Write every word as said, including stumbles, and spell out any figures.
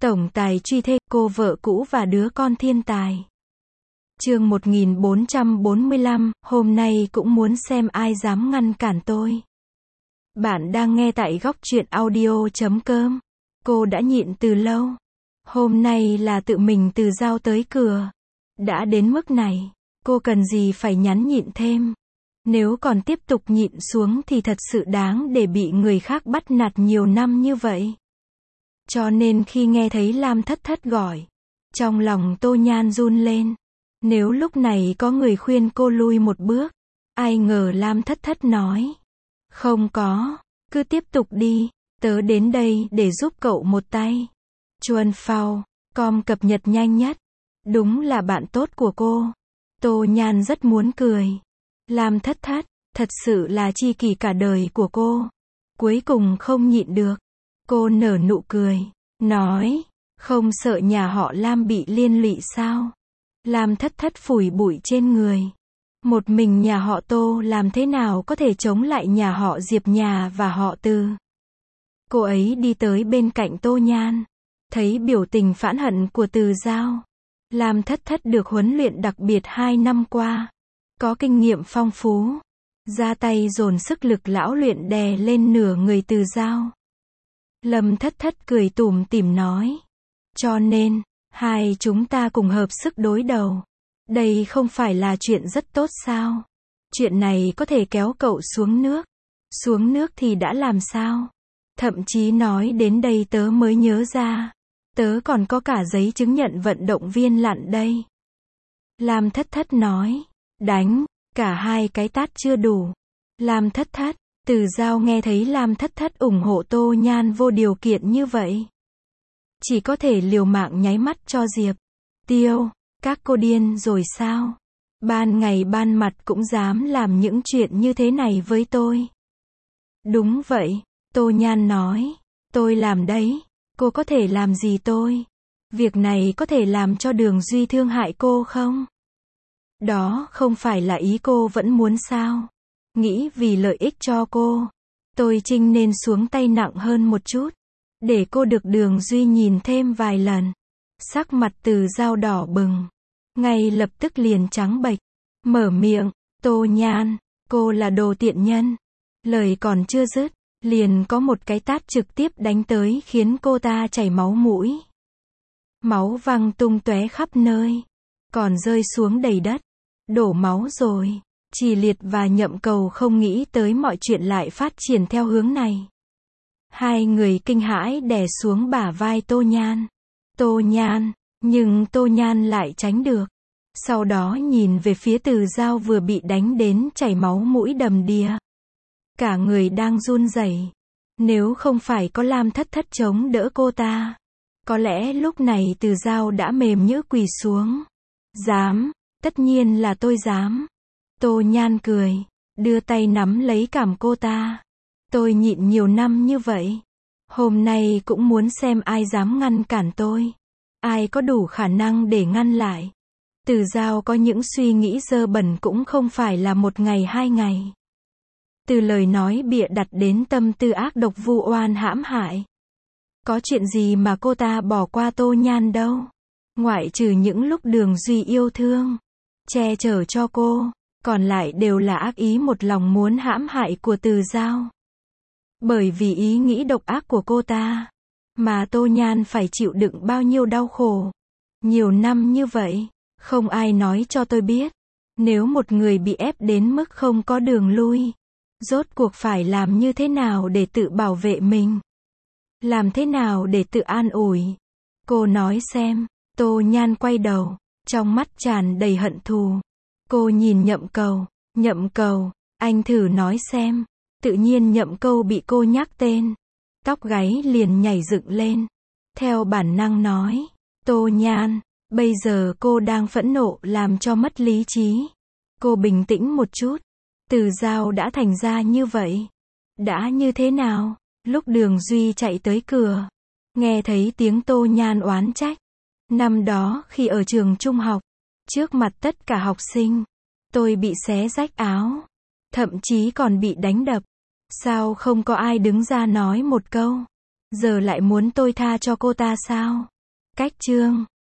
Tổng tài truy thê, cô vợ cũ và đứa con thiên tài. Chương một nghìn bốn trăm bốn mươi lăm, hôm nay cũng muốn xem ai dám ngăn cản tôi. Bạn đang nghe tại góc truyện audio chấm com. Cô đã nhịn từ lâu. Hôm nay là tự mình Từ Dao tới cửa. Đã đến mức này, cô cần gì phải nhắn nhịn thêm. Nếu còn tiếp tục nhịn xuống thì thật sự đáng để bị người khác bắt nạt nhiều năm như vậy. Cho nên khi nghe thấy Lam Thất Thất gọi, trong lòng Tô Nhan run lên. Nếu lúc này có người khuyên cô lui một bước, ai ngờ Lam Thất Thất nói, không có, cứ tiếp tục đi, tớ đến đây để giúp cậu một tay. Chuan Phao, com cập nhật nhanh nhất. Đúng là bạn tốt của cô. Tô Nhan rất muốn cười. Lam Thất Thất, thật sự là tri kỷ cả đời của cô. Cuối cùng không nhịn được. Cô nở nụ cười, nói, không sợ nhà họ Lam bị liên lụy sao? Lam Thất Thất phủi bụi trên người. Một mình nhà họ Tô làm thế nào có thể chống lại nhà họ Diệp nhà và họ Từ? Cô ấy đi tới bên cạnh Tô Nhan, thấy biểu tình phẫn hận của Từ Dao. Lam Thất Thất được huấn luyện đặc biệt hai năm qua, có kinh nghiệm phong phú, ra tay dồn sức lực lão luyện đè lên nửa người Từ Dao. Lâm Thất Thất cười tủm tỉm nói, cho nên, hai chúng ta cùng hợp sức đối đầu. Đây không phải là chuyện rất tốt sao? Chuyện này có thể kéo cậu xuống nước. Xuống nước thì đã làm sao? Thậm chí nói đến đây tớ mới nhớ ra. Tớ còn có cả giấy chứng nhận vận động viên lặn đây. Lam Thất Thất nói, đánh, cả hai cái tát chưa đủ. Lam Thất Thất, Từ Dao nghe thấy Lam Thất Thất ủng hộ Tô Nhan vô điều kiện như vậy, chỉ có thể liều mạng nháy mắt cho Diệp Tiêu, các cô điên rồi sao? Ban ngày ban mặt cũng dám làm những chuyện như thế này với tôi. Đúng vậy, Tô Nhan nói, tôi làm đấy, cô có thể làm gì tôi? Việc này có thể làm cho Đường Duy thương hại cô không? Đó không phải là ý cô vẫn muốn sao? Nghĩ vì lợi ích cho cô, tôi Trinh nên xuống tay nặng hơn một chút, để cô được Đường Duy nhìn thêm vài lần. Sắc mặt Từ Dao đỏ bừng, ngay lập tức liền trắng bệch, mở miệng, Tô Nhan, cô là đồ tiện nhân. Lời còn chưa dứt, liền có một cái tát trực tiếp đánh tới khiến cô ta chảy máu mũi. Máu văng tung tóe khắp nơi, còn rơi xuống đầy đất, đổ máu rồi. Chỉ Liệt và Nhậm Cầu không nghĩ tới mọi chuyện lại phát triển theo hướng này. Hai người kinh hãi đè xuống bả vai Tô Nhan. Tô Nhan, nhưng Tô Nhan lại tránh được. Sau đó nhìn về phía Từ Dao vừa bị đánh đến chảy máu mũi đầm đìa. Cả người đang run rẩy. Nếu không phải có Lam Thất Thất chống đỡ cô ta, có lẽ lúc này Từ Dao đã mềm nhũn quỳ xuống. Dám, tất nhiên là tôi dám. Tô Nhan cười, đưa tay nắm lấy cằm cô ta. Tôi nhịn nhiều năm như vậy, hôm nay cũng muốn xem ai dám ngăn cản tôi. Ai có đủ khả năng để ngăn lại. Từ Dao có những suy nghĩ dơ bẩn cũng không phải là một ngày hai ngày. Từ lời nói bịa đặt đến tâm tư ác độc vu oan hãm hại. Có chuyện gì mà cô ta bỏ qua Tô Nhan đâu. Ngoại trừ những lúc Đường Duy yêu thương, che chở cho cô, còn lại đều là ác ý một lòng muốn hãm hại của Từ Dao. Bởi vì ý nghĩ độc ác của cô ta, mà Tô Nhan phải chịu đựng bao nhiêu đau khổ. Nhiều năm như vậy, không ai nói cho tôi biết. Nếu một người bị ép đến mức không có đường lui, rốt cuộc phải làm như thế nào để tự bảo vệ mình? Làm thế nào để tự an ủi? Cô nói xem. Tô Nhan quay đầu, trong mắt tràn đầy hận thù. Cô nhìn Nhậm Cầu. Nhậm Cầu, anh thử nói xem. Tự nhiên Nhậm Cầu bị cô nhắc tên, tóc gáy liền nhảy dựng lên. Theo bản năng nói, Tô Nhan, bây giờ cô đang phẫn nộ làm cho mất lý trí. Cô bình tĩnh một chút. Từ Dao đã thành ra như vậy. Đã như thế nào? Lúc Đường Duy chạy tới cửa, nghe thấy tiếng Tô Nhan oán trách. Năm đó khi ở trường trung học, trước mặt tất cả học sinh, tôi bị xé rách áo, thậm chí còn bị đánh đập. Sao không có ai đứng ra nói một câu? Giờ lại muốn tôi tha cho cô ta sao? Cách chương